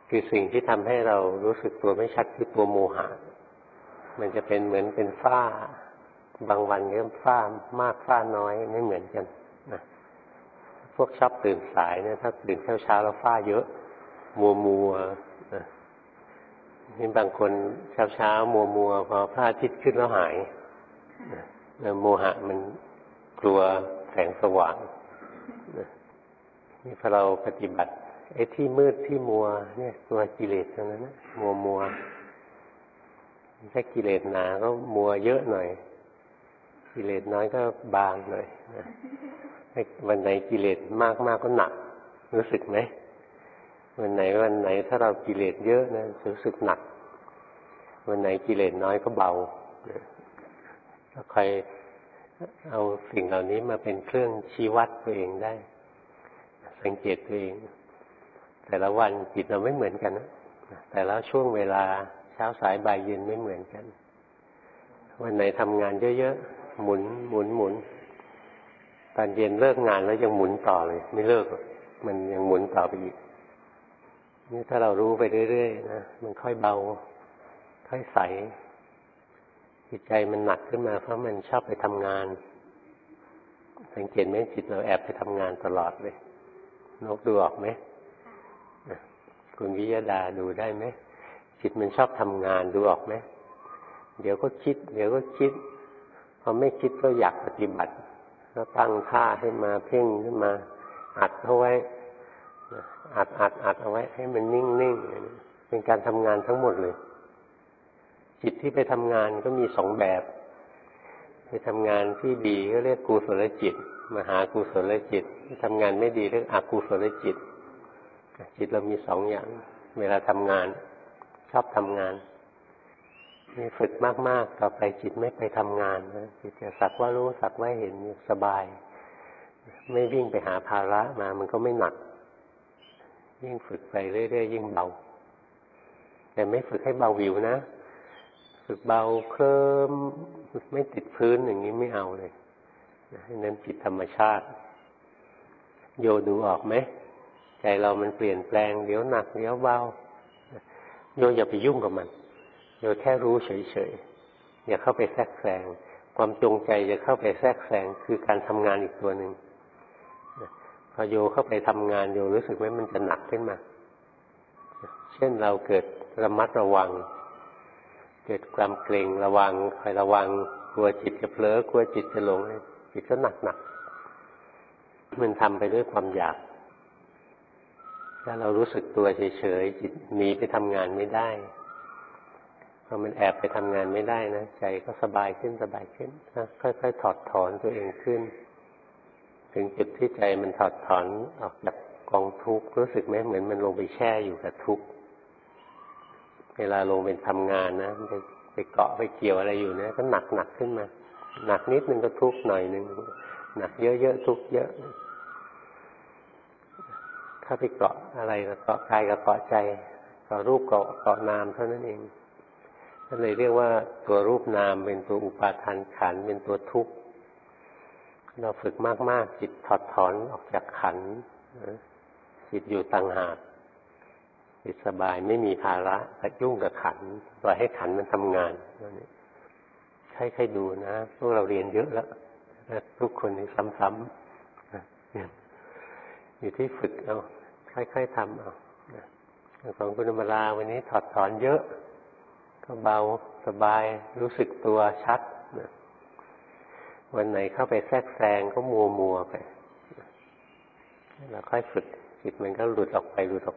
คือสิ่งที่ทำให้เรารู้สึกตัวไม่ชัดคือตัวโมหะมันจะเป็นเหมือนเป็นฝ้าบางวันก็ฝ้ามากฝ้าน้อยไม่เหมือนกันนะพวกชอบตื่นสายเนี่ยถ้าตื่นเช้าแล้วฝ้าเยอะมัวนะนี่บางคนเช้ามัวพอพระอาทิตย์ขึ้นแล้วหายนะโมหะมันกลัวแสงสว่างนะนี่พอเราปฏิบัติไอ้ที่มืดที่มัวเนี่ยตัวกิเลสเท่านั้นนะมัวถ้ากิเลสหนาก็มัวเยอะหน่อยกิเลสน้อยก็บางหน่อยนะวันไหนกิเลสมากก็หนักรู้สึกไหมวันไหนถ้าเรากิเลสเยอะนะรู้สึกหนักวันไหนกิเลสน้อยก็เบาถ้าใครเอาสิ่งเหล่านี้มาเป็นเครื่องชี้วัดตัวเองได้สังเกตตัวเองแต่ละวันจิตเราไม่เหมือนกันนะแต่ละช่วงเวลาเช้าสายบ่ายเย็นไม่เหมือนกันวันไหนทำงานเยอะๆหมุนตอนเย็นเลิกงานแล้วยังหมุนต่อเลยไม่เลิกมันยังหมุนต่อไปอีกนี่ถ้าเรารู้ไปเรื่อยๆนะมันค่อยเบาค่อยใสจิตใจมันหนักขึ้นมาเพราะมันชอบไปทำงานสังเกตไหมจิตเราแอบไปทำงานตลอดเลยนกดูออกไหมคุณวิยดาดูได้ไหมจิตมันชอบทำงานดูออกไหมเดี๋ยวก็คิดพอไม่คิดก็อยากปฏิบัติแล้วตั้งท่าขึ้นมาเพ่งขึ้นมาอัดเอาไว้อัดเอาไว้ให้มันนิ่งๆเป็นการทำงานทั้งหมดเลยจิตที่ไปทำงานก็มีสองแบบไปทำงานที่ดีก็เรียกกุศลจิตมหากุศลจิตที่ทำงานไม่ดีเรียกอกุศลจิตจิตเรามีสองอย่างเวลาทำงานชอบทำงานนี่ฝึกมากๆต่อไปจิตไม่ไปทำงานนะจิตจะสักว่ารู้สักว่าเห็นสบายไม่วิ่งไปหาภาระมามันก็ไม่หนักยิ่งฝึกไปเรื่อยๆยิ่งเบาแต่ไม่ฝึกให้เบาวิวนะฝึกเบาเคลิ้มไม่ติดพื้นอย่างนี้ไม่เอาเลยให้เน้นจิตธรรมชาติโยดูออกไหมใจเรามันเปลี่ยนแปลงเดี๋ยวหนักเดี๋ยวเบาโยอย่าไปยุ่งกับมันโยแค่รู้เฉยๆอย่าเข้าไปแทรกแซงความจงใจจะเข้าไปแทรกแซงคือการทำงานอีกตัวหนึ่งพอโยเข้าไปทำงานโยรู้สึกไหมมันจะหนักขึ้นมาเช่นเราเกิดระมัดระวังเกิดความเกรงระวังคอยระวังกลัวจิตจะเผลอกลัวจิตจะหลงจิตก็หนักมันทำไปด้วยความอยากถ้าเรารู้สึกตัวเฉยๆจิตหนีไปทำงานไม่ได้พอมันแอบไปทำงานไม่ได้นะใจก็สบายขึ้นค่อยๆถอดถอนตัวเองขึ้นถึงจุดที่ใจมันถอดถอนออกจากกองทุกข์รู้สึกไหมเหมือนมันลงไปแช่อยู่กับทุกข์เวลาลงไปทำงานนะไปเกาะไปเกี่ยวอะไรอยู่นะก็หนักขึ้นมาหนักนิดนึงก็ทุกข์หน่อยนึงหนักเยอะๆทุกข์เยอะถ้าไปเกาะอะไรก็เกาะกายกับเกาะใจเกาะรูปเกาะนามเท่านั้นเองก็เลยเรียกว่าตัวรูปนามเป็นตัวอุปาทานขันธ์เป็นตัวทุกข์เราฝึกมากๆจิตถอดถอนออกจากขันธ์จิตอยู่ต่างหากจิตสบายไม่มีภาระไปยุ่งกับขันธ์ปล่อยให้ขันธ์มันทำงานให้ดูนะพวกเราเรียนเยอะแล้วทุกคนนี่ซ้ำอยู่ที่ฝึกเอาค่อยๆทำเอาของคุณอมราวันนี้ถอดถอนเยอะก็เบาสบายรู้สึกตัวชัดวันไหนเข้าไปแทรกแซงก็มัวไปเราค่อยฝึกจิตมันก็หลุดออกไป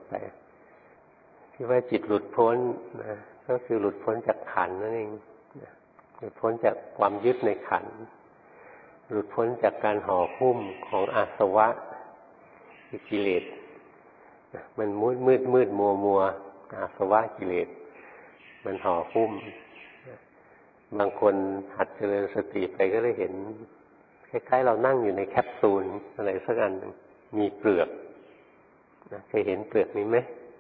ที่ว่าจิตหลุดพ้นนะก็คือหลุดพ้นจากขันธ์นั่นเองหลุดพ้นจากความยึดในขันธ์หลุดพ้นจากการห่อหุ้มของอาสวะกิเลสมันมืดมัวอาสวะกิเลสมันห่อหุ้มบางคนหัดเจริญสติไปก็เลยเห็นคล้ายๆเรานั่งอยู่ในแคปซูลอะไรสักอันมีเปลือกเคยเห็นเปลือกนี้ไหม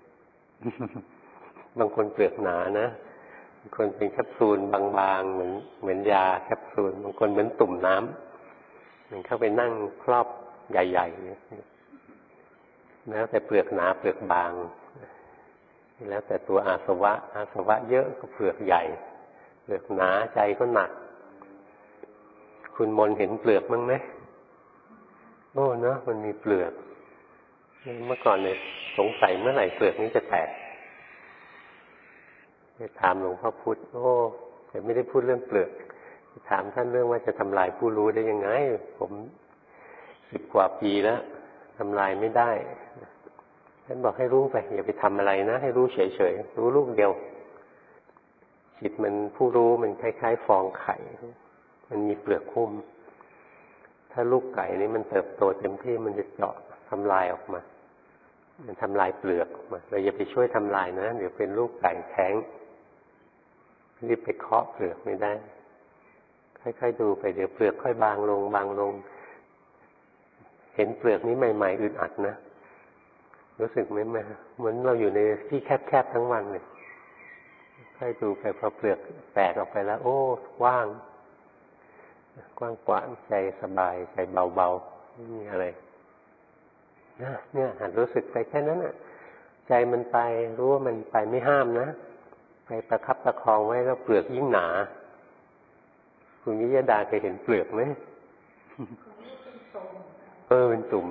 บางคนเปลือกหนานะบางคนเป็นแคปซูลบางๆเหมือนยาแคปซูลบางคนเหมือนตุ่มน้ำมันเข้าไปนั่งครอบใหญ่ๆแล้วแต่เปลือกหนาเปลือกบางแล้วแต่ตัวอาสวะเยอะก็เปลือกใหญ่เปลือกหนาใจก็หนักคุณมนเห็นเปลือกมั้งไหมโอ้เนอะมันมีเปลือกเมื่อก่อนเนี่ยสงสัยเมื่อไหร่เปลือกนี้จะแตกไปถามหลวงพ่อพุธโอ้แต่ไม่ได้พูดเรื่องเปลือกถามท่านเรื่องว่าจะทำลายผู้รู้ได้ยังไงผม10 กว่าปีแล้วทำลายไม่ได้ท่านบอกให้รู้ไปอย่าไปทำอะไรนะให้รู้เฉยๆรู้ลูกเดียวจิตมันผู้รู้มันคล้ายๆฟองไข่มันมีเปลือกหุ้มถ้าลูกไก่นี้มันเติบโตเต็มที่มันจะเจาะทำลายออกมามันทำลายเปลือกออกมาเราอย่าไปช่วยทำลายนะเดี๋ยวเป็นลูกไก่แท้งรีบไปเคาะเปลือกไม่ได้ค่อยๆดูไปเดี๋ยวเปลือกค่อยบางลงบางลงเห็นเปลือกนี้ใหม่ๆอึดอัดนะรู้สึกไหมเหมือนเราอยู่ในที่แคบๆทั้งวันเลยค่อยดูไปพอเปลือกแตกออกไปแล้วโอ้ว่างกว้างกว้างใจสบายใจเบาๆไม่มีอะไรเนี่ยหัดรู้สึกไปแค่นั้นน่ะใจมันไปรู้ว่ามันไปไม่ห้ามนะไปประคับประคองไว้แล้วเปลือกยิ่งหนาคุณวิยดาเคยเห็นเปลือกไหมเป็นตุ่ม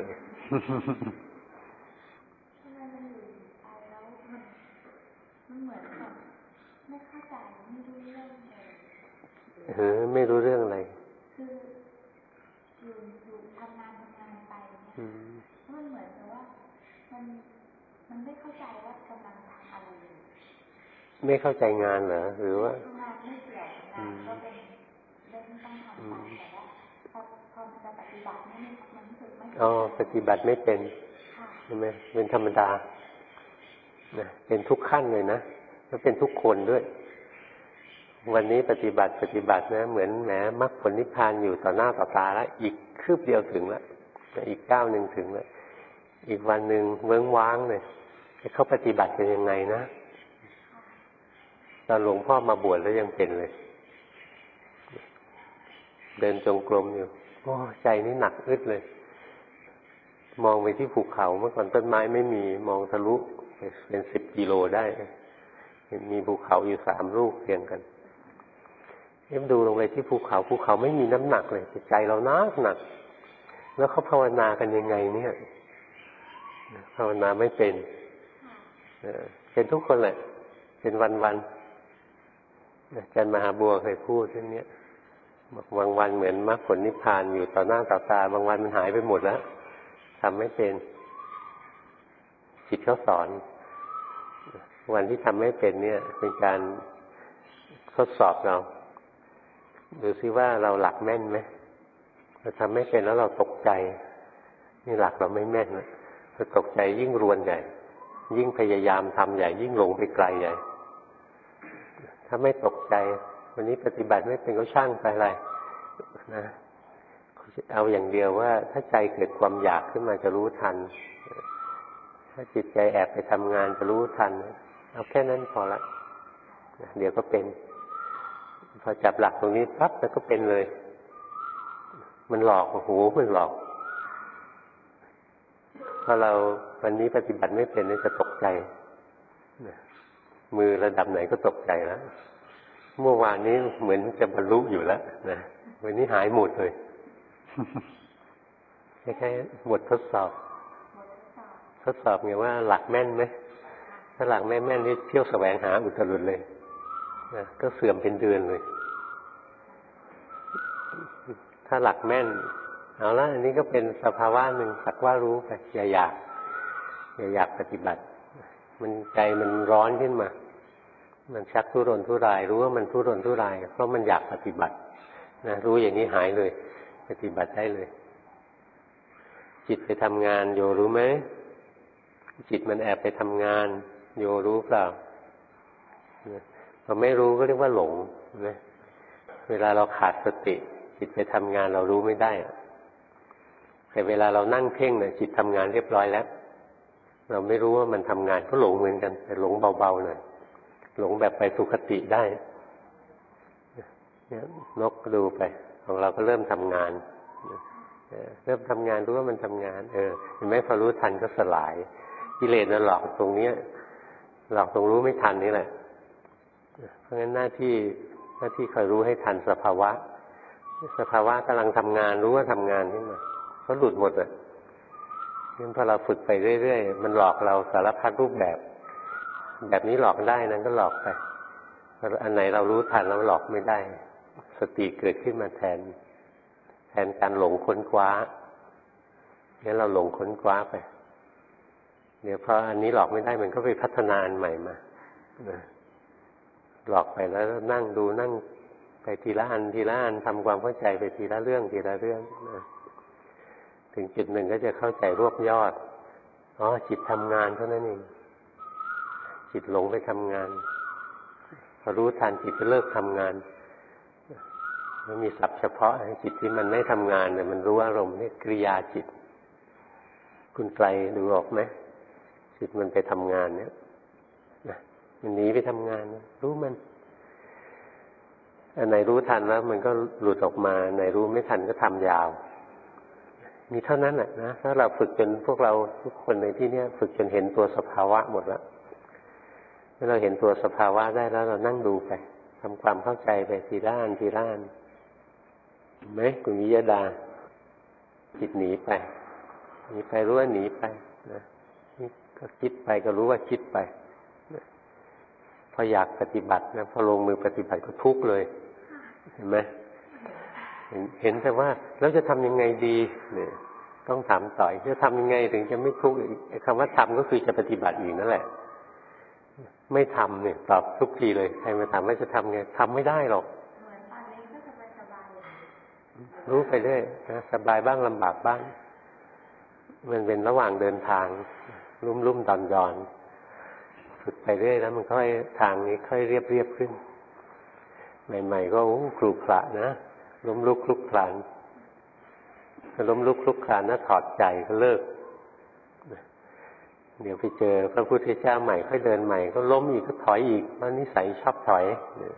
ไม่รู้เรื่องอะไรคืออยู่ทำงานไปมันเหมือนกับว่ามันไม่เข้าใจว่ากำลังทำอะไรไม่เข้าใจงานเหรอหรือว่างานไม่เกี่ยวงานก็เป็นเรื่องต้องทำไปแต่ว่าพอจะปฏิบัติมันรู้สึกไม่ปฏิบัติไม่เป็นใช่ไหมเป็นธรรมดาเป็นทุกขั้นเลยนะแล้วเป็นทุกคนด้วยวันนี้ปฏิบัตินะเหมือนแหมมรรคผลนิพพานอยู่ต่อหน้าต่อตาแล้วอีกคืบเดียวถึงแล้วอีกก้าวหนึ่งถึงแล้วอีกวันหนึ่งเวิ้งว้างเลยเขาปฏิบัติเป็นยังไงนะตอนหลวงพ่อมาบวชแล้วยังเป็นเลยเดินจงกรมอยู่โอ้ใจนี่หนักอึดเลยมองไปที่ภูเขาเมื่อก่อนต้นไม้ไม่มีมองทะลุเป็น10 กิโลได้มีภูเขาอยู่3 ลูกเรียงกันดูลงไปที่ภูเขาไม่มีน้ำหนักเลยใจเราหนักแล้วเขาภาวนากันยังไงเนี่ยภาวนาไม่เป็นทุกคนแหละเป็นวันอาจารย์มหาบัวเคยพูดเรื่องนี้บอกบางวันเหมือนมรรคผลนิพพานอยู่ต่อหน้าต่อตาบางวันมันหายไปหมดแล้วทำไม่เป็นจิตเขาสอนวันที่ทำไม่เป็นเนี่ยเป็นการทดสอบเราดูซิว่าเราหลักแม่นไหมเราทำไม่เป็นแล้วเราตกใจนี่หลักเราไม่แม่นนะเราตกใจยิ่งรวนใหญ่ยิ่งพยายามทำใหญ่ยิ่งหลงไปไกลใหญ่ถ้าไม่ตกใจวันนี้ปฏิบัติไม่เป็นก็ช่างไปอะไรนะเอาอย่างเดียวว่าถ้าใจเกิดความอยากขึ้นมาจะรู้ทันถ้าจิตใจแอบไปทำงานจะรู้ทันเอาแค่นั้นพอละเดี๋ยวก็เป็นพอจับหลักตรงนี้ปั๊บแล้วก็เป็นเลยมันหลอกโอ้โหมันหลอกพอเราวันนี้ปฏิบัติไม่เป็นนี่จะตกใจมือระดับไหนก็ตกใจแล้วเมื่อวานนี้เหมือนจะบรรลุอยู่แล้วนะวันนี้หายหมดเลยแค่บททดสอบไงว่าหลักแม่นไหมถ้าหลักไม่แม่นนี่เที่ยวแสวงหาอุตรุดเลยนะก็เสื่อมเป็นเดือนเลยถ้าหลักแม่นเอาละอันนี้ก็เป็นสภาวะหนึ่งสักว่ารู้ไปอย่าอยากปฏิบัติมันใจมันร้อนขึ้นมามันชักทุรนทุรายรู้ว่ามันทุรนทุรายเพราะมันอยากปฏิบัตินะรู้อย่างนี้หายเลยปฏิบัติได้เลยจิตไปทำงานโยรู้ไหมจิตมันแอบไปทำงานโยรู้เปล่าพอไม่รู้ก็เรียกว่าหลงนะเวลาเราขาดสติจิตไปทำงานเรารู้ไม่ได้แต่เวลาเรานั่งเพ่งเนี่ยจิตทำงานเรียบร้อยแล้วเราไม่รู้ว่ามันทำงานก็หลงเหมือนกันแต่หลงเบาๆหน่อยหลงแบบไปสุคติได้นกดูไปของเราก็เริ่มทำงานเริ่มทำงานรู้ว่ามันทำงานเห็นไหมพอรู้ทันก็สลายกิเลสนั่นหลอกตรงนี้หลอกตรงรู้ไม่ทันนี่แหละเพราะงั้นหน้าที่คอยรู้ให้ทันสภาวะกำลังทำงานรู้ว่าทำงานนี่มาเขาหลุดหมดอ่ะงั้นพอเราฝึกไปเรื่อยๆมันหลอกเราสารพัดรูปแบบนี้หลอกได้นั้นก็หลอกไปอันไหนเรารู้ทันแล้วหลอกไม่ได้สติเกิดขึ้นมาแทนการหลงค้นคว้างั้นเราหลงค้นคว้าไปเดี๋ยวพออันนี้หลอกไม่ได้มันก็ไปพัฒนาอันใหม่มาหลอกไปแล้วนั่งดูนั่งไปทีละอันทำความเข้าใจไปทีละเรื่องนะถึงจุดหนึ่งก็จะเข้าใจรวบยอดจิตทำงานเท่านั้นเองจิตหลงไปทำงานพอรู้ทันจิตจะเลิกทำงานมันมีศัพท์เฉพาะจิตที่มันไม่ทำงานเนี่ยมันรู้อารมณ์เรียกกริยาจิตคุณไกลดูออกไหมจิตมันไปทำงานเนี่ยมันหนีไปทำงานรู้มันอันไหนรู้ทันแล้วมันก็หลุดออกมาไหนรู้ไม่ทันก็ทำยาวมีเท่านั้นแหละนะถ้าเราฝึกจนพวกเราทุกคนในที่นี้ฝึกจนเห็นตัวสภาวะหมดแล้วเมื่อเราเห็นตัวสภาวะได้แล้วเรานั่งดูไปทำความเข้าใจไปทีละอันเห็นไหมคุณวิยดาจิตหนีไปรู้ว่าหนีไปนะนี่ก็คิดไปก็รู้ว่าคิดไปนะพออยากปฏิบัตินะพอลงมือปฏิบัติก็ทุกข์เลยเห็นไหมเห็นแต่ว่าแล้วจะทำยังไงดีเนี่ยต้องถามต่อยจะทำยังไงถึงจะไม่ทุกข์คำว่าทำก็คือจะปฏิบัติอีกนั่นแหละไม่ทำเนี่ยตอบทุกทีเลยใครมาถามว่าจะทำไงทำไม่ได้หรอกรู้ไปเรื่อยนะสบายบ้างลำบากบ้างมันเป็นระหว่างเดินทางลุ่มๆดอนฝึกไปเรื่อยแล้วมันค่อยทางนี้ค่อยเรียบขึ้นใหม่ๆก็คลุกคละนะล้มลุกคลุกคลานล้มลุกคลุกคลานนะถอดใจก็เลิกเดี๋ยวไปเจอพระพุทธเจ้าใหม่ค่อยเดินใหม่ก็ล้มอีกก็ถอยอีกเพราะนิสัยชอบถอย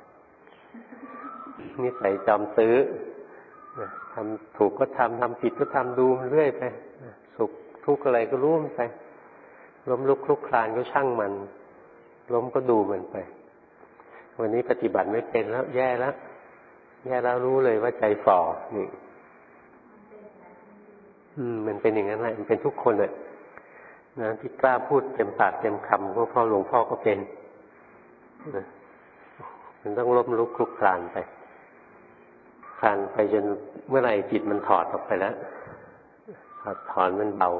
นิสัยจอมซื้อทำถูกก็ทำผิดก็ทำดูเรื่อยไปสุขทุกข์อะไรก็รู้มันไปล้มลุกคลุกคลานก็ช่างมันล้มก็ดูมันไปวันนี้ปฏิบัติไม่เป็นแล้วแย่แล้วรู้เลยว่าใจฝ่อนี่มันเป็นอย่างนั้นแหละมันเป็นทุกคนเลยนะที่กล้าพูดเต็มปากเต็มคำก็เพราะหลวงพ่อก็เป็นนะมันต้องล้มลุกคลุกคลานไปจนเมื่อไหร่จิตมันถอดออกไปแล้วถอนมันเบา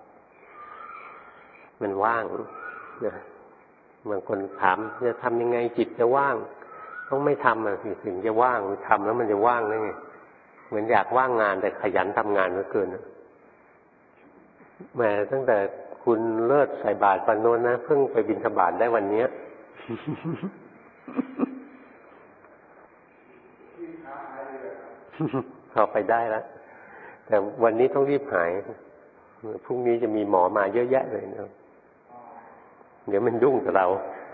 มันว่างนะบางคนถามจะทำยังไงจิตจะว่างต้องไม่ทำถึงจะว่างทำแล้วมันจะว่างได้ไงเหมือนอยากว่างงานแต่ขยันทำงานเหลือเกินแม้ตั้งแต่คุณเลิศใส่บาตรวันโน้นนะเพิ่งไปบิณฑบาตได้วันนี้พอไปได้แล้วแต่วันนี้ต้องรีบหายพรุ่งนี้จะมีหมอมาเยอะแยะเลยนะเดี๋ยวมันยุ่งกับเรา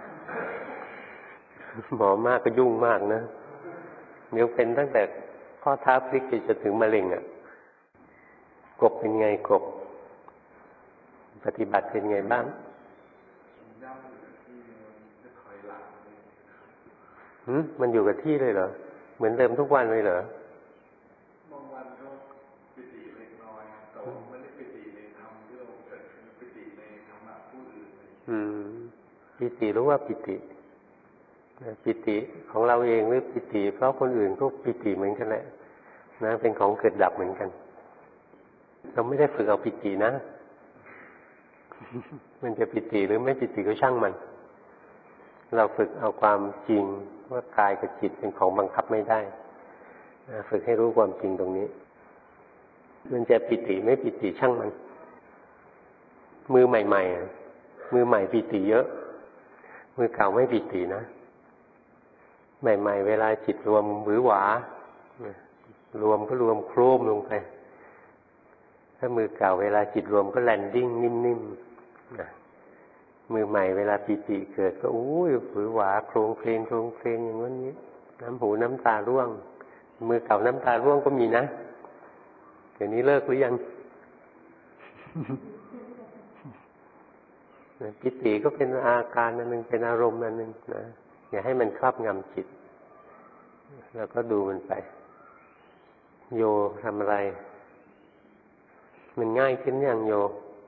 หมอมากก็ยุ่งมากนะเดี๋ยวเป็นตั้งแต่ข้อเท้าพลิกไปจนถึงมะเร็งกบเป็นไงกบปฏิบัติเป็นไงบ้างมันอยู่กับที่เลยเหรอเหมือนเดิมทุกวันเลยเหรอบางวันก็ปิติเล็กน้อยแต่ไม่ได้ปิติในธรรมที่เราเกิดปิติในธรรมะผู้อื่นปิติรู้ว่าปิติของเราเองหรือปิติเพราะคนอื่นก็ปิติเหมือนกันแหละนะเป็นของเกิดดับเหมือนกันเราไม่ได้ฝึกเอาปิตินะมันจะปิติหรือไม่ปิติก็ช่างมันเราฝึกเอาความจริงว่ากายกับจิตเป็นของบังคับไม่ได้ฝึกให้รู้ความจริงตรงนี้มันจะปิติไม่ปิติช่างมันมือใหม่ๆมือใหม่ปิติเยอะมือเก่าไม่ปิตินะใหม่ๆเวลาจิตรวมหวือหวารวมก็รวมโครมลงไปถ้ามือเก่าเวลาจิตรวมก็แลนดิ้งนิ่มๆนะมือใหม่เวลาปิติเกิดก็อุ้ยหวือหวาโครงเพลงอย่างนี้น้ำหูน้ำตาร่วงมือเก่าน้ำตาร่วงก็มีนะเดี๋ยวนี้เลิกหรือยังปิติก็เป็นอาการอันหนึ่งเป็นอารมณ์อันหนึ่งนะอย่าให้มันครอบงำจิตแล้วก็ดูมันไปโยทำอะไรมันง่ายขึ้นอย่างโย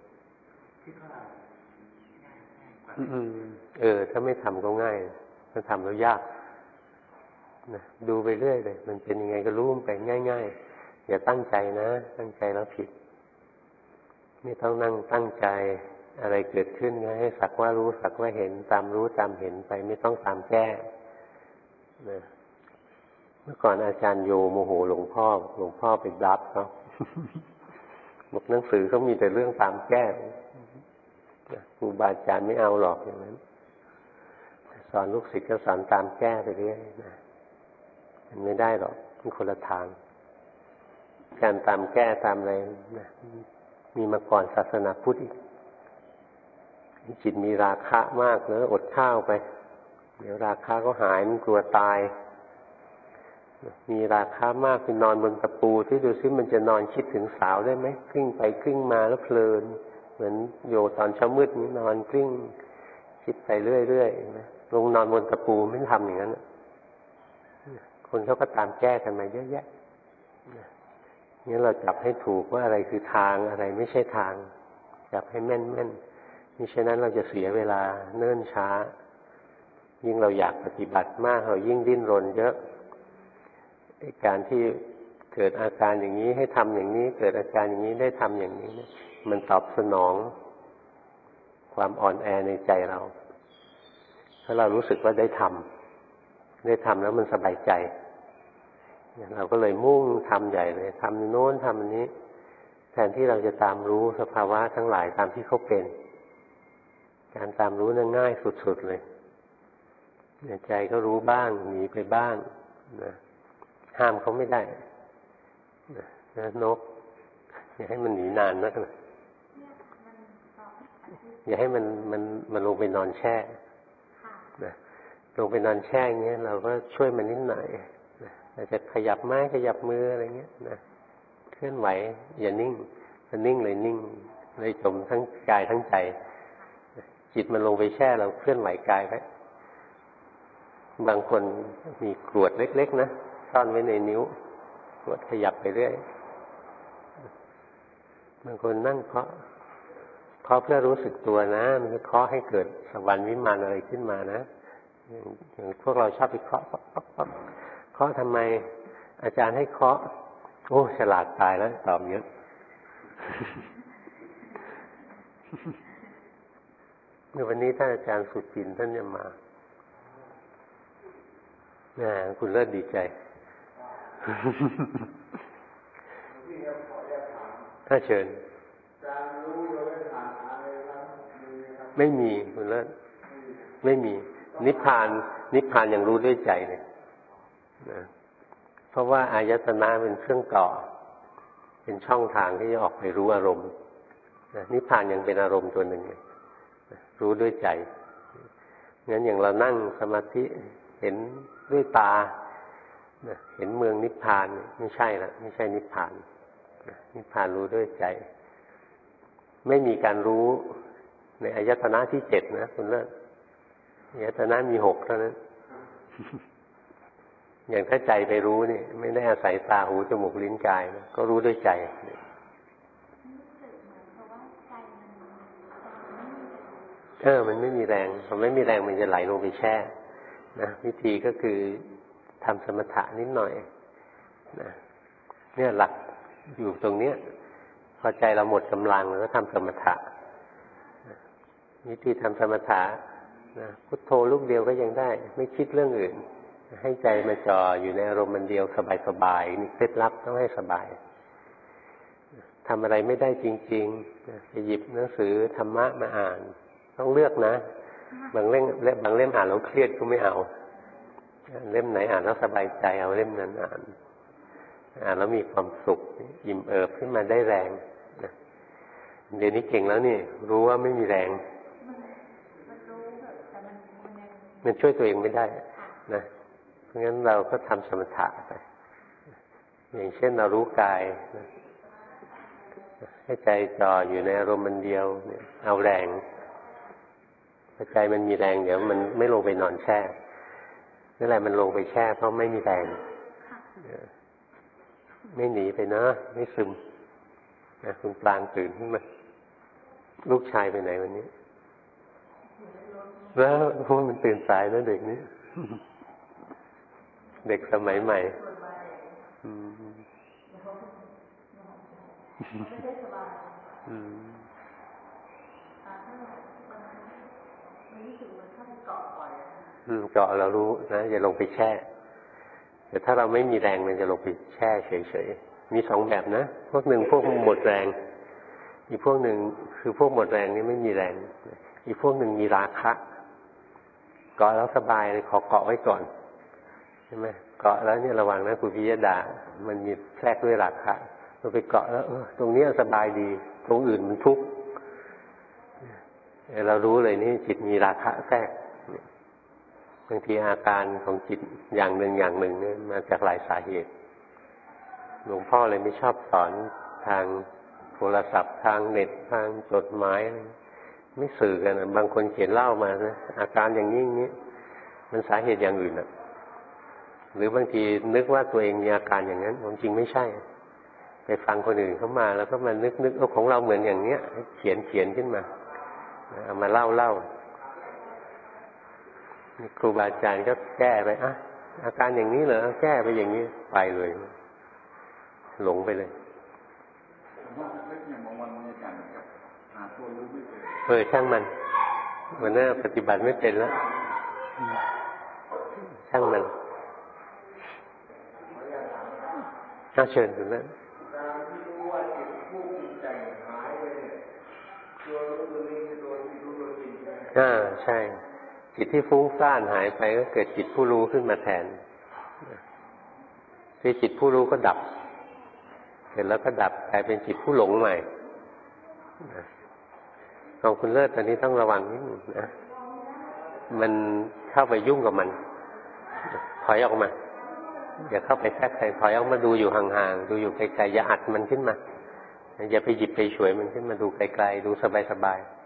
ถ้าไม่ทำก็ง่ายถ้าทำแล้วยากนะดูไปเรื่อยเลยมันเป็นยังไงก็รู้ไปง่ายๆอย่าตั้งใจนะตั้งใจแล้วผิดไม่ต้องนั่งตั้งใจอะไรเกิดขึ้นนะให้สักว่ารู้สักว่าเห็นตามรู้ตามเห็นไปไม่ต้องตามแก้นะเมื่อก่อนอาจารย์โยโมโหหลวงพ่อไปรับเขาบอกหนังสือเขามีแต่เรื่องตามแก้ครูบาอาจารย์ไม่เอาหรอกอย่างนั้นสอนลูกศิษย์ก็สอนตามแก้ไปเรื่อยนะมันไม่ได้หรอกมันคนละทางการตามแก้ตามอะไรนะมีมาก่อนศาสนาพุทธอีกจิตมีราคะมากเลยอดข้าวไปเดี๋ยวราคะก็หายมันกลัวตายมีราคะมากไปนอนบนตะปูที่ดูซิมันจะนอนคิดถึงสาวได้ไหมกลิ้งไปกลิ้งมาแล้วเพลินเหมือนโยตอนเช้ามืดนี้นอนกลิ้งคิดไปเรื่อยๆลงนอนบนตะปูไม่ทำอย่างนั้นคนเขาก็ตามแก้กันมาเยอะแยะงั้นเราจับให้ถูกว่าอะไรคือทางอะไรไม่ใช่ทางจับให้แม่นๆมิฉะนั้นเราจะเสียเวลาเนิ่นช้ายิ่งเราอยากปฏิบัติมากเรายิ่งดิ้นรนเยอะการที่เกิดอาการอย่างนี้ให้ทำอย่างนี้เกิดอาการอย่างนี้ได้ทำอย่างนี้มันตอบสนองความอ่อนแอในใจเราถ้าเรารู้สึกว่าได้ทำแล้วมันสบายใจเราก็เลยมุ่งทำใหญ่เลยทำโน้นทำอันนี้แทนที่เราจะตามรู้สภาวะทั้งหลายตามที่เขาเป็นการตามรู้นั้นง่ายสุดๆเลยใจก็รู้บ้างหนีไปบ้างนะห้ามเขาไม่ได้นะนกอย่าให้มันหนีนานนักนะอย่าให้มันลงไปนอนแช่นะลงไปนอนแช่อย่างเงี้ยเราก็ช่วยมันนิดหน่อยอาจจะขยับไม้ขยับมืออะไรเงี้ยนะเคลื่อนไหวอย่านิ่งมันนิ่งเลยนิ่งเลยจมทั้งกายทั้งใจจิตมันลงไปแช่เราเคลื่อนไหวกายไว้บางคนมีกรวดเล็กๆนะซ่อนไว้ในนิ้วกรวดขยับไปเรื่อยบางคนนั่งเคาะเพื่อรู้สึกตัวนะมันจะเคาะให้เกิดสวรรค์วิมานอะไรขึ้นมานะอย่างพวกเราชอบไปเคาะเคาะทำไมอาจารย์ให้เคาะโอ้ฉลาดตายแล้วตอบเยอะเมื่อวันนี้ท่านอาจารย์สุจินท่านจะมาคุณเลิศดีใจถ้าเชิญไม่มีคุณเลิศไม่มีนิพพานยังรู้ด้วยใจเลยนะเพราะว่าอายตนะเป็นเครื่องต่อเป็นช่องทางที่จะออกไปรู้อารมณ์นะนิพพานยังเป็นอารมณ์ตัวหนึ่งรู้ด้วยใจงั้นอย่างเรานั่งสมาธิเห็นด้วยตาเห็นเมืองนิพพานไม่ใช่ละไม่ใช่นิพพานนิพพานรู้ด้วยใจไม่มีการรู้ในอายตนะที่7นะคุณเลิศอายตนะมี6เท่านั้นอย่างถ้าใจไปรู้นี่ไม่ได้อาศัยตาหูจมูกลิ้นกายนะก็รู้ด้วยใจมันไม่มีแรงพอไม่มีแรงมันจะไหลลงไปแช่นะวิธีก็คือทำสมถะนิดหน่อยนะเนี่ยหลักอยู่ตรงเนี้ยพอใจเราหมดกำลังเราก็ทำสมถะวิธีทำสมถะนะพุทโธลูกเดียวก็ยังได้ไม่คิดเรื่องอื่นให้ใจมาจ่ออยู่ในอารมณ์มันเดียวสบายๆนี่เคล็ดลับต้องให้สบายทำอะไรไม่ได้จริงๆจะหยิบหนังสือธรรมะมาอ่านต้องเลือกนะบางเล่มอ่านแล้วเครียดก็ไม่เอาเล่มไหนอ่านแล้วสบายใจเอาเล่มนั้นอ่านแล้วมีความสุขอิ่มเอิบขึ้นมาได้แรงเดี๋ยวนี้เก่งแล้วนี่รู้ว่าไม่มีแรงมันช่วยตัวเองไม่ได้นะเพราะงั้นเราก็ทำสมถะไปอย่างเช่นเรารู้กายนะให้ใจจ่ออยู่ในอารมณ์มันเดียวเนี่ยเอาแรงพอใจมันมีแรงเดี๋ยวมันไม่ลงไปนอนแช่นั่นแหละมันลงไปแช่เพราะไม่มีแรงไม่หนีไปนะไม่ซึมนะคุณปรางตื่นขึ้นมาลูกชายไปไหนวันนี้แล้วเพราะมันตื่นสายนะเด็กนี้เด็กสมัยใหม่เกาะเรารู้นะอย่าลงไปแช่แต่ถ้าเราไม่มีแรงมันจะลงไปแช่เฉยๆมีสองแบบนะพวกหนึ่งพวกหมดแรงอีกพวกหนึ่งคือพวกหมดแรงนี่ไม่มีแรงอีกพวกหนึ่งมีราคะเกาะแล้วสบายเลยขอเกาะไว้ก่อนใช่ไหมเกาะแล้วเนี่ยระวังนะคุณพิยดามันมีแทรกด้วยราคะเราไปเกาะแล้วตรงนี้สบายดีตรงอื่นมันทุกข์เรารู้เลยนี่จิตมีราคะแทรกบางทีอาการของจิตอย่างหนึ่งเนี่ยมาจากหลายสาเหตุหลวงพ่อเลยไม่ชอบสอนทางโทรศัพท์ทางเน็ตทางจดหมายไม่สื่อกันบางคนเขียนเล่ามานะอาการอย่างนี้มันสาเหตุอย่างอื่นอ่ะหรือบางทีนึกว่าตัวเองมีอาการอย่างนั้นความจริงไม่ใช่ไปฟังคนอื่นเข้ามาแล้วก็มานึกของเราเหมือนอย่างเนี้ยเขียนขึ้นมาเอามาเล่าครูบาอาจารย์ก็แก้ไปอาการอย่างนี้เหรอแก้ไปอย่างนี้ไปเลยหลงไปเลยช่างมันวันนี้ปฏิบัติไม่เป็นแล้วช่างมันเชิญถึงนั้นใช่จิตที่ฟุ้งซ่านหายไปก็เกิดจิตผู้รู้ขึ้นมาแทนที่จิตผู้รู้ก็ดับเสร็จแล้วก็ดับกลายเป็นจิตผู้หลงใหม่ของคุณเลิศตอนนี้ต้องระวังนิดนึงนะมันเข้าไปยุ่งกับมันถอยออกมาอย่าเข้าไปแทรกแซงถอยออกมาดูอยู่ห่างๆดูอยู่ไกลๆอย่าอัดมันขึ้นมาอย่าไปหยิบไปฉวยมันขึ้นมาดูไกลๆดูสบายๆ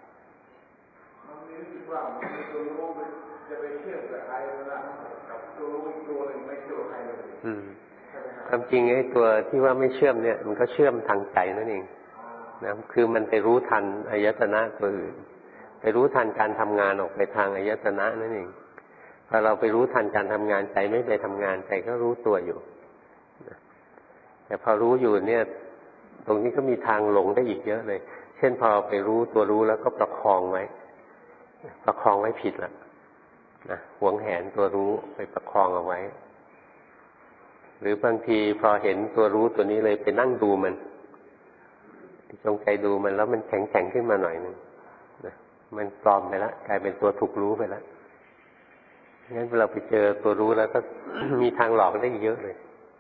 ความจริงไอ้ตัวที่ว่าไม่เชื่อมเนี่ยมันก็เชื่อมทางใจนั่นเองนะคือมันไปรู้ทันอายตนะตัวอื่นไปรู้ทันการทำงานออกไปทางอายตนะนั่นเองพอเราไปรู้ทันการทำงานใจไม่ไปทำงานใจก็รู้ตัวอยู่แต่พอรู้อยู่เนี่ยตรงนี้ก็มีทางหลงได้อีกเยอะเลยเช่นพอไปรู้ตัวรู้แล้วก็ประคองไว้ผิดละนะหวงแหนตัวรู้ไปประคองเอาไว้หรือบางทีพอเห็นตัวรู้ตัวนี้เลยไปนั่งดูมันจงใจดูมันแล้วมันแข็งขึ้นมาหน่อยนึงนะมันปลอมไปแล้วกลายเป็นตัวถูกรู้ไปแล้วงั้นเราไปเจอตัวรู้แล้วก็ มีทางหลอกได้เยอะเลย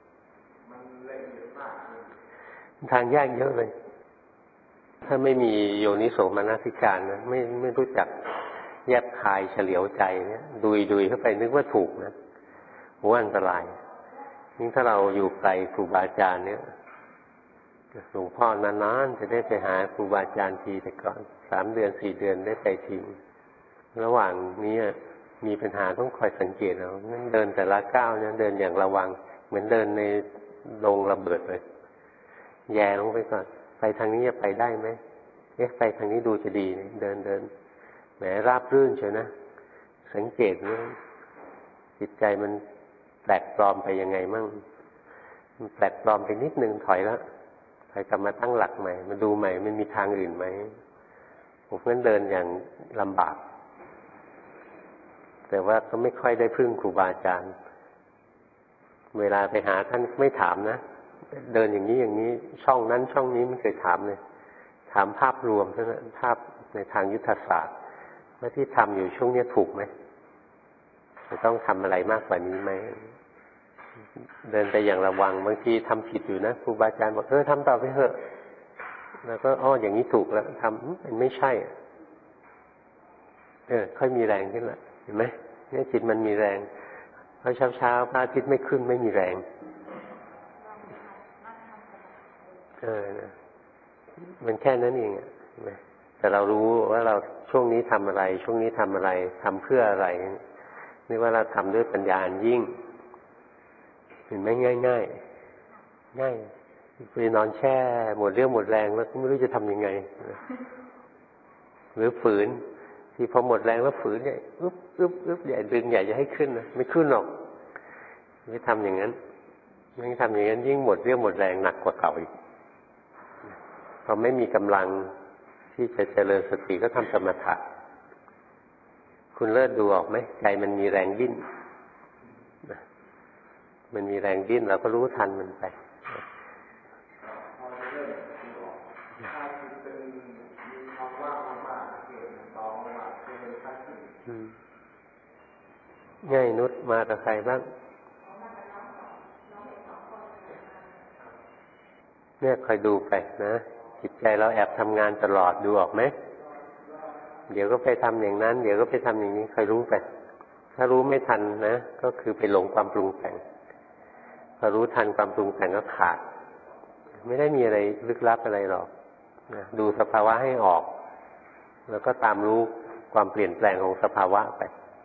ทางยากเยอะเลยถ้าไม่มีโยนิโสมนสิการนะไม่รู้จักแยบคายเฉลียวใจเนี่ยดุยเข้าไปนึกว่าถูกนะโหอันตรายนี่ถ้าเราอยู่ไกลครูบาอาจารย์เนี่ยหลวงพ่อนานๆจะได้ไปหาครูบาอาจารย์ทีแต่ก่อน3 เดือน 4 เดือนได้ไปทีระหว่างนี้มีปัญหาต้องคอยสังเกตเอานั่นเดินแต่ละก้าวเนี่ยเดินอย่างระวังเหมือนเดินในโรงระเบิดเลยแย่ลงไปก่อนไปทางนี้จะไปได้ไหมไปทางนี้ดูจะดีเดินแหมราบรื่นเชียวนะสังเกตว่าจิตใจมันแปลกปลอมไปยังไงมั่งมันแปลกปลอมไปนิดนึงถอยกลับมาตั้งหลักใหม่มาดูใหม่มันมีทางอื่นไหมผมงั้นเดินอย่างลำบากแต่ว่าก็ไม่ค่อยได้พึ่งครูบาอาจารย์เวลาไปหาท่านไม่ถามนะเดินอย่างนี้ช่องนั้นช่องนี้ไม่เคยถามเลยถามภาพรวมเท่านั้นภาพในทางยุทธศาสตร์ว่าที่ทำอยู่ช่วงนี้ถูกไหมจะต้องทำอะไรมากกว่านี้ไหมเดินไปอย่างระวังบางทีทำผิดอยู่นะครูบาอาจารย์บอกทำต่อไปเถอะแล้วก็อย่างนี้ถูกแล้วทำมันไม่ใช่ค่อยมีแรงขึ้นละเห็นไหมเนี่ยจิตมันมีแรงเพราะเช้าพระอาทิตย์ไม่ขึ้นไม่มีแรงมันแค่นั้นเองเห็นไหมแต่เรารู้ว่าเราช่วงนี้ทำอะไรช่วงนี้ทำอะไรทำเพื่ออะไรนี่ว่าเราทำด้วยปัญญาอันยิ่งเห็นไหมง่ายง่ายง่ายไปนอนแช่หมดเรี่ยวหมดแรงแล้วก็ไม่รู้จะทำยังไงหรือฝืนที่พอหมดแรงแล้วฝืนเนี่ยอึ๊บใหญ่ดึงใหญ่จะให้ขึ้นนะไม่ขึ้นหรอกไม่ทำอย่างนั้นยิ่งทำอย่างนั้นยิ่งหมดเรี่ยวหมดแรงหนักกว่าเก่าอีกพอไม่มีกำลังที่จะเจริญสติก็ทำสมถะคุณเลิศดูออกไหมใจมันมีแรงดิ้นมันมีแรงดิ้นเราก็รู้ทันมันไปง่ายนุชมากับใครบ้างเนี่ยคอยดูไปนะจิตใจเราแอบทำงานตลอดดูออกไหมเดี๋ยวก็ไปทำอย่างนั้นเดี๋ยวก็ไปทำอย่างนี้คอยรู้ไปถ้ารู้ไม่ทันนะก็คือไปหลงความปรุงแต่งพอรู้ทันความปรุงแต่งก็ขาดไม่ได้มีอะไรลึกลับอะไรหรอกนะดูสภาวะให้ออกแล้วก็ตามรู้ความเปลี่ยนแปลงของสภาวะไป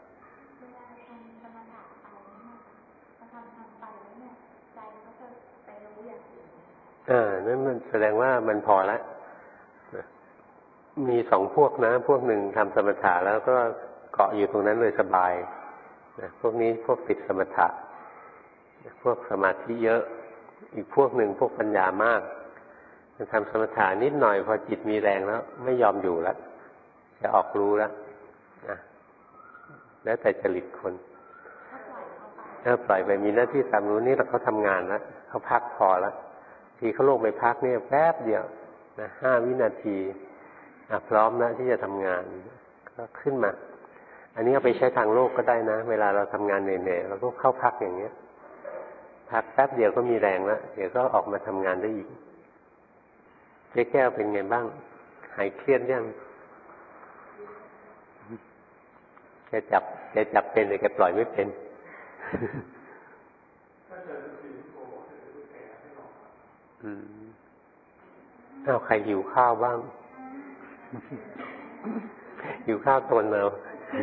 นั่นมันแสดงว่ามันพอแล้วมีสองพวกนะพวกหนึ่งทำสมถะแล้วก็เกาะอยู่ตรงนั้นเลยสบายนะพวกนี้พวกติดสมถะพวกสมาธิเยอะอีกพวกหนึ่งพวกปัญญามากทำสมถะนิดหน่อยพอจิตมีแรงแล้วไม่ยอมอยู่แล้วจะออกรู้แล้วนะแล้วแต่จริตคนถ้าปล่อยไปมีหน้าที่ตามรู้นี่เขาทำงานแล้วเขาพักพอแล้วทีเขาลงไปพักเนี่ยแป๊บเดียวนะ5 วินาทีพร้อมนะที่จะทำงานก็ขึ้นมาอันนี้เอาไปใช้ทางโลกก็ได้นะเวลาเราทำงานเหนื่อยๆเราก็เข้าพักอย่างเงี้ยพักแป๊บเดียวก็มีแรงแล้วเดี๋ยวก็ออกมาทำงานได้อีกเจ๊แก้วเป็นไงบ้างหายเครียดยังแกจับเป็นแต่แกปล่อยไม่เป็นใครหิวข้าวบ้างหิวข้าวทนเอา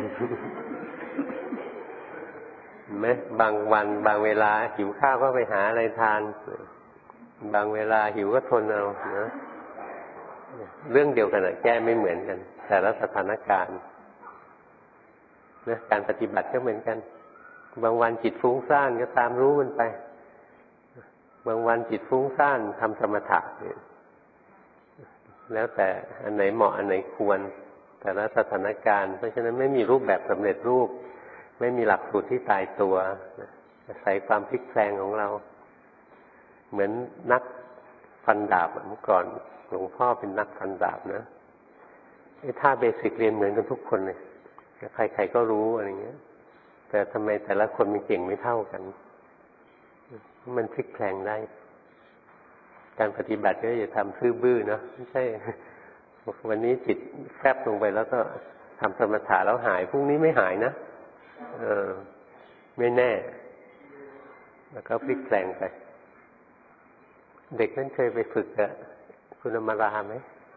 เห็นไหมบางวันบางเวลาหิวข้าวก็ไปหาอะไรทานบางเวลาหิวก็ทนเอานะเรื่องเดียวกันแก้ไม่เหมือนกันแต่ละสถานการณ์นะการปฏิบัติก็เหมือนกันบางวันจิตฟุ้งซ่านก็ตามรู้มันไปบางวันจิตฟุ้งซ่านทำสมถะแล้วแต่อันไหนเหมาะอันไหนควรแต่ละสถานการณ์เพราะฉะนั้นไม่มีรูปแบบสำเร็จรูปไม่มีหลักสูตรที่ตายตัวอาศัยความพลิกแปลงของเราเหมือนนักฟันดาบเมื่อก่อนหลวงพ่อเป็นนักฟันดาบนะท่าเบสิกเรียนเหมือนกันทุกคนเลยใครๆก็รู้อะไรเงี้ยแต่ทำไมแต่ละคนมันเก่งไม่เท่ากันมันพลิกแปลงได้การปฏิบัติก็อย่าทำซื่อบื้อเนาะไม่ใช่วันนี้จิตแฟบลงไปแล้วก็ทำสมถะแล้วหายพรุ่งนี้ไม่หายนะไม่แน่แล้วก็พลิกแปลงไปเด็กนั้นเคยไปฝึกกับคุณอมราไหม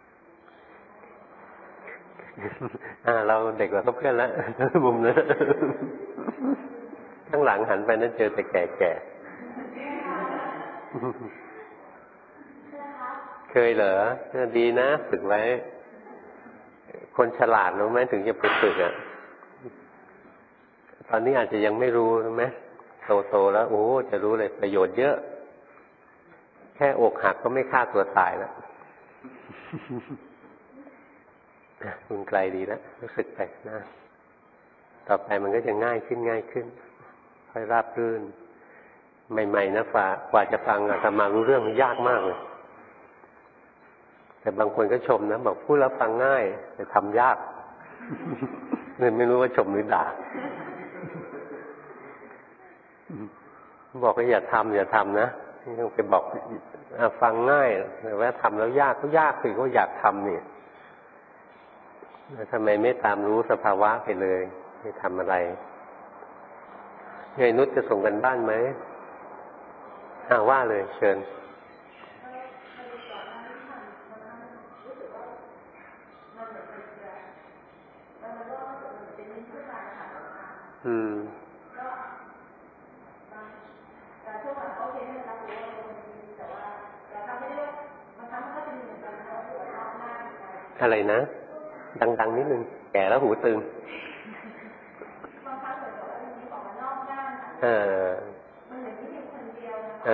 เราเด็กกว่าเพื่อนแล้วมุมนั้นข้างหลังหันไปนั้นเจอแต่แก่ๆเคยเหรอดีนะฝึกไว้คนฉลาดรู้ไหมถึงจะไปฝึกตอนนี้อาจจะยังไม่รู้ใช่ไหมโตแล้วโอ้จะรู้เลยประโยชน์เยอะแค่อกหักก็ไม่ฆ่าตัวตายแล้วคุณไกลดีแล้วรู้สึกไปนะต่อไปมันก็จะง่ายขึ้นค่อยราบรื่นใหม่ๆนะกว่าจะฟังอาตมารู้เรื่องมันยากมากเลยแต่บางคนก็ชมนะบอกพูดแล้วฟังง่ายแต่ทำยากเลยไม่รู้ว่าชมหรือด่าบอกว่าอย่าทำนะต้องไปบอกฟังง่ายแต่ว่าทำแล้วยากก็ยากสิก็อยากทำนี่ทำไมไม่ตามรู้สภาวะไปเลยไม่ทำอะไรไงนุชจะส่งกันบ้านไหมว่าเลยเชิญอืมอะไรนะดังๆนิดนึงแก่แล้วหูตึงเออเอ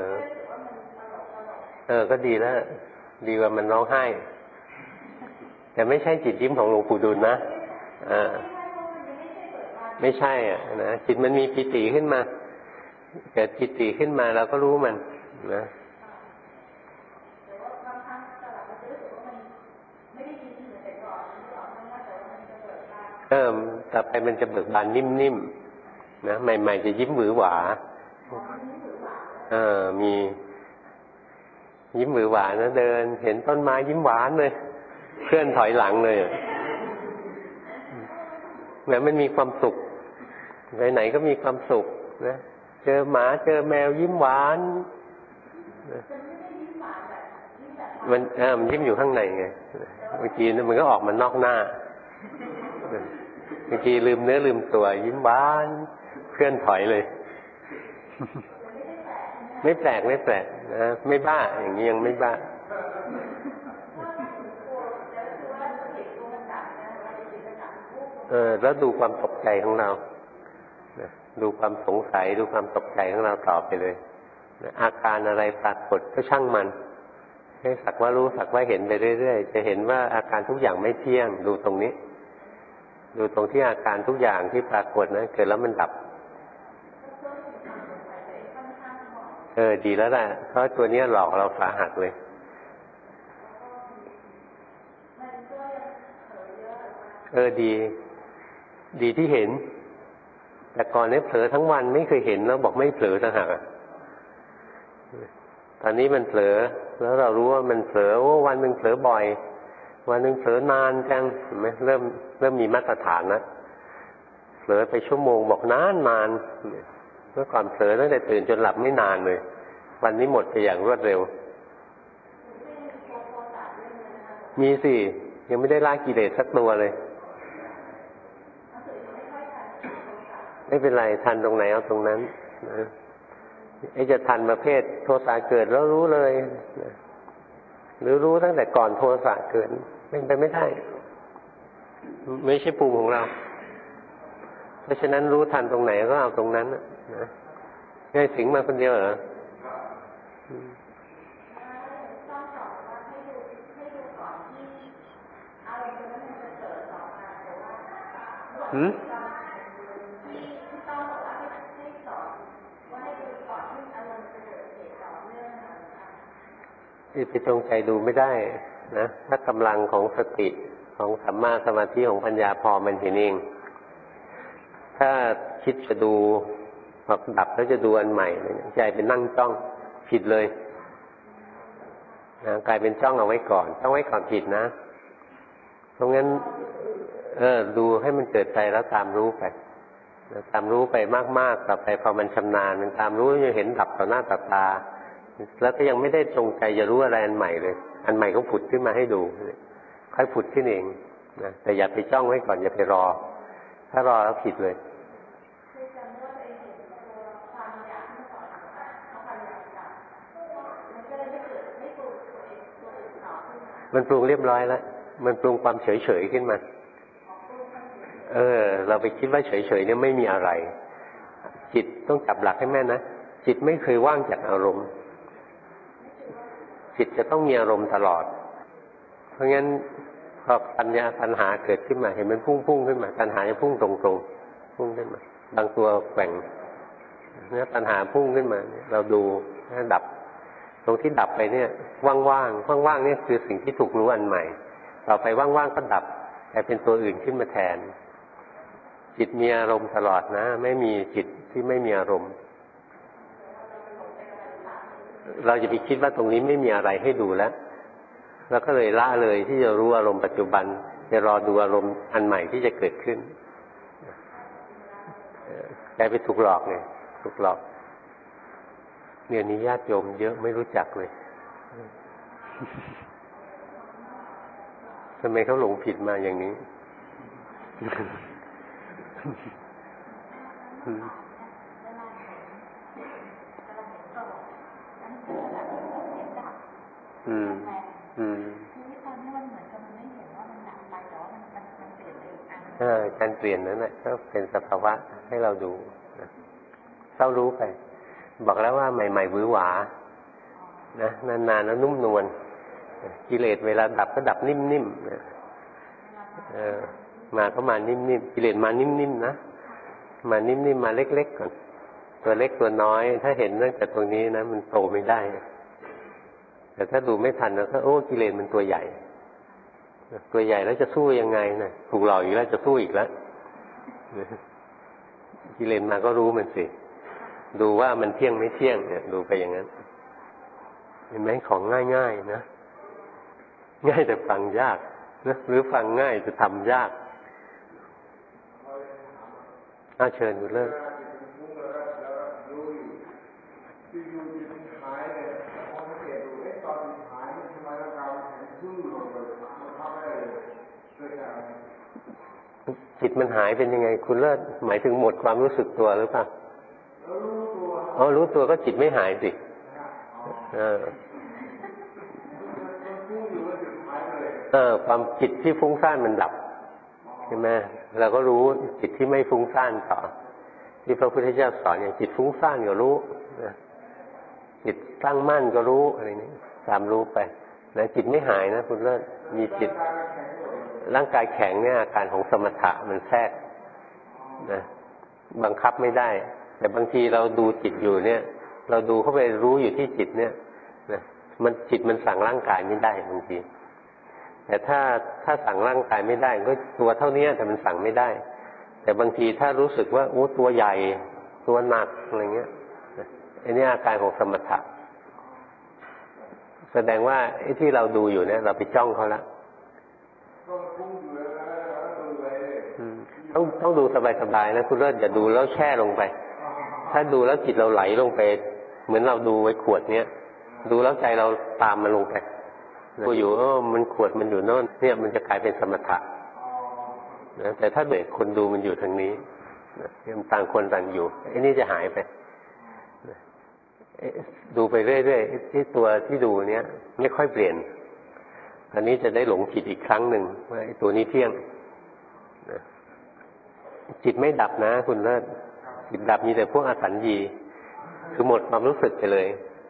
อก็ดีแล้วดีกว่ามันร้องไห้แต่ไม่ใช่จิตยิ้มของหลวงปู่ดูลนะไม่ใช่อ่ะนะจิตมันมีปิติขึ้นมาเกิดปิติขึ้นมาเราก็รู้มันนะต่อไปมันจะเบิกบานนิ่มๆนะใหม่ๆจะยิ้มหวือหวามียิ้มหวือหวานะเดินเห็นต้นไม้ยิ้มหวานเลยเคลื่อนถอยหลังเลยแล้วมันมีความสุขไปไหนก็มีความสุขนะเจอหมาเจอแมวยิ้มหวานมันยิ้มอยู่ข้างในไงบางทีมันก็ออกมานอกหน้าบางทีลืมเนื้อลืมตัวยิ้มหวานเคลื่อนถอยเลยไม่แปลกนะไม่บ้าอย่างนี้ยังไม่บ้าแล้วดูความตกใจของเราดูความสงสัยดูความตกใจของเราต่อไปเลยอาการอะไรปรากฏก็ช่างมันให้สักว่ารู้สักว่าเห็นไปเรื่อยๆจะเห็นว่าอาการทุกอย่างไม่เที่ยงดูตรงนี้ดูตรงที่อาการทุกอย่างที่ปรากฏนะเกิดแล้วมันดับดีแล้วแหละเพราะตัวนี้หลอกเราสาหัสเลยดีที่เห็นแต่ก่อนนี้เผลอทั้งวันไม่เคยเห็นแล้วบอกไม่เผลอต่างหากตอนนี้มันเผลอแล้วเรารู้ว่ามันเผลอวันหนึ่งเผลอบ่อยวันหนึ่งเผลอนานจังเห็นไหมเริ่มมีมาตรฐานนะเผลอไปชั่วโมงบอกนานเมื่อก่อนเผลอตั้งแต่ตื่นจนหลับไม่นานเลยวันนี้หมดไปอย่างรวดเร็วมีสิยังไม่ได้ละกิเลสสักตัวเลยไม่เป็นไรทันตรงไหนเอาตรงนั้นนะจะทันประเภทโทสะเกิดแล้วรู้เลยนะหรือรู้ตั้งแต่ก่อนโทสะเกิดเป็นไปไม่ได้ไม่ใช่ภูมิของเราเพราะฉะนั้นรู้ทันตรงไหนก็เอาตรงนั้นนะง่ายถึงมาคนเดียวเหรอไปจงใจดูไม่ได้นะถ้ากำลังของสติของสัมมาสมาธิของปัญญาพอมันเห็นเองถ้าคิดจะดูพอดับแล้วจะดูอันใหม่ใจเป็นนั่งจ้องผิดเลยนะกลายเป็นจ้องเอาไว้ก่อนจ้องไว้ก่อนผิดนะเพราะงั้นดูให้มันเกิดใจแล้วตามรู้ไปตามรู้ไปมากๆต่อไปพอมันชำนาญมันตามรู้จะเห็นดับต่อหน้าต่อตาแล้วก็ยังไม่ได้จงใจจะรู้อะไรอันใหม่เลยอันใหม่ก็ผุดขึ้นมาให้ดูค่อยผุดขึ้นเองนะแต่อย่าไปจ้องไว้ก่อนอย่าไปรอถ้ารอแล้วผิดเลยมันปรุงเรียบร้อยแล้วมันปรุงความเฉยๆขึ้นมาเราไปคิดว่าเฉยๆเนี่ยไม่มีอะไรจิตต้องจับหลักให้แม่นนะจิตไม่เคยว่างจากอารมณ์จิตจะต้องมีอารมณ์ตลอดเพราะงั้นพอปัญญาตัณหาเกิดขึ้นมาเห็นมันพุ่งขึ้นมาตัณหาจะพุ่งตรงๆพุ่งขึ้นมาบางตัวแกว่งเนี่ยตัณหาพุ่งขึ้นมาเราดูให้ดับตรงที่ดับไปเนี่ยว่างๆเนี่ยคือสิ่งที่ถูกรู้อันใหม่ต่อไปว่างๆก็ดับแต่เป็นตัวอื่นขึ้นมาแทนจิตมีอารมณ์ตลอดนะไม่มีจิตที่ไม่มีอารมณ์เราจะไปคิดว่าตรงนี้ไม่มีอะไรให้ดูแล้วเราก็เลยละเลยที่จะรู้อารมณ์ปัจจุบันจะรอดูอารมณ์อันใหม่ที่จะเกิดขึ้นใจไปถูกหลอกไงถูกหลอกเนี่ยนี้ญาติโยมเยอะไม่รู้จักเลยทำไมเขาหลงผิดมาอย่างนี้การเปลี่ยนนั้นแหละก็เป็นสภาวะให้เราดูเฝ้ารู้ไปบอกแล้วว่าใหม่ๆหวือหวานะนานๆแล้วนุ่มนวลกิเลสเวลาดับก็ดับนิ่มๆมาก็มานิ่มๆกิเลสมานิ่มๆนะมานิ่มๆมาเล็กๆก่อนตัวเล็กตัวน้อยถ้าเห็นเรื่องจากตรงนี้นะมันโตไม่ได้แต่ถ้าดูไม่ทันแล้วก็โอ้กิเลสมันตัวใหญ่ตัวใหญ่แล้วจะสู้ยังไงนะถูกหลอกอีกแล้วจะสู้อีกแล้วกิเลสมาก็รู้มันสิดูว่ามันเที่ยงไม่เที่ยงเนี่ยดูไปอย่างนั้นเห็นไหมของง่ายๆนะง่ายแต่ฟังยากนะหรือฟังง่ายจะทำยากเชิญดูเลิกจิตมันหายเป็นยังไงคุณเลิศหมายถึงหมดความรู้สึกตัวหรือเปล่ารู้ตัวก็จิตไม่หายสิความจิตที่ฟุ้งซ่านมันดับใช่ไหมเราก็รู้จิตที่ไม่ฟุ้งซ่านต่อที่พระพุทธเจ้าสอนอย่างจิตฟุ้งซ่านก็รู้จิตตั้งมั่นก็รู้อะไรนี้ตามรู้ไปนะจิตไม่หายนะคุณเลิศมีจิตร่างกายแข็งเนี่ยอาการของสมถะมันแทรกนะบังคับไม่ได้แต่บางทีเราดูจิตอยู่เนี่ยเราดูเข้าไปรู้อยู่ที่จิตเนี่ยนะมันจิตมันสั่งร่างกายไม่ได้บางทีแต่ถ้าสั่งร่างกายไม่ได้ก็ตัวเท่านี้แต่มันสั่งไม่ได้แต่บางทีถ้ารู้สึกว่าโอ้ตัวใหญ่ตัวหนักอะไรเงี้ยอันนี้อาการของสมถะแสดงว่าไอ้ที่เราดูอยู่เนี่ยเราไปจ้องเขาละต้องดูสบายๆนะคุณเลิศอย่าดูแล้วแช่ลงไปถ้าดูแล้วจิตเราไหลลงไปเหมือนเราดูไว้ขวดเนี้ยดูแล้วใจเราตามมันลงไปดูอยู่มันขวดมันอยู่โน่นเนี่ยมันจะกลายเป็นสมถะนะแต่ถ้าเด็กคนดูมันอยู่ทางนี้มันต่างคนต่างอยู่ไอ้นี่จะหายไปดูไปเรื่อยๆที่ตัวที่ดูเนี้ยไม่ค่อยเปลี่ยนอันนี้จะได้หลงผิดอีกครั้งหนึ่งว่าไอ้ตัวนี้เที่ยงจิตไม่ดับนะคุณเลิศจิตดับมีแต่พวกอสัญญีคือหมดความรู้สึกไปเลย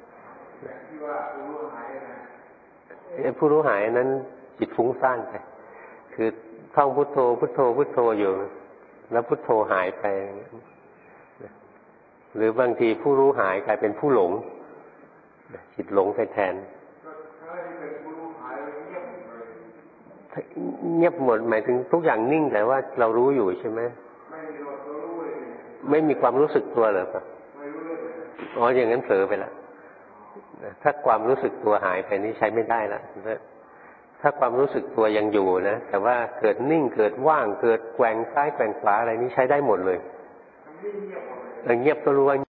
ผู้รู้หายนั้นจิตฟุ้งซ่านไปคือท่องพุทโธพุทโธพุทโธอยู่แล้วพุทโธหายไปหรือบางทีผู้รู้หายกลายเป็นผู้หลงจิตหลงไปแทนเงียบหมดหมายถึงทุกอย่างนิ่งแต่ว่าเรารู้อยู่ใช่ไหมไม่มีความรู้สึกตัวเหรอครับอย่างนั้นเผลอไปแล้วถ้าความรู้สึกตัวหายไปนี่ใช้ไม่ได้ละถ้าความรู้สึกตัวยังอยู่นะแต่ว่าเกิดนิ่งเกิดว่างเกิดแกว่งซ้ายแกว่งขวาอะไรนี้ใช้ได้หมดเลยเงียบก็รู้ว่า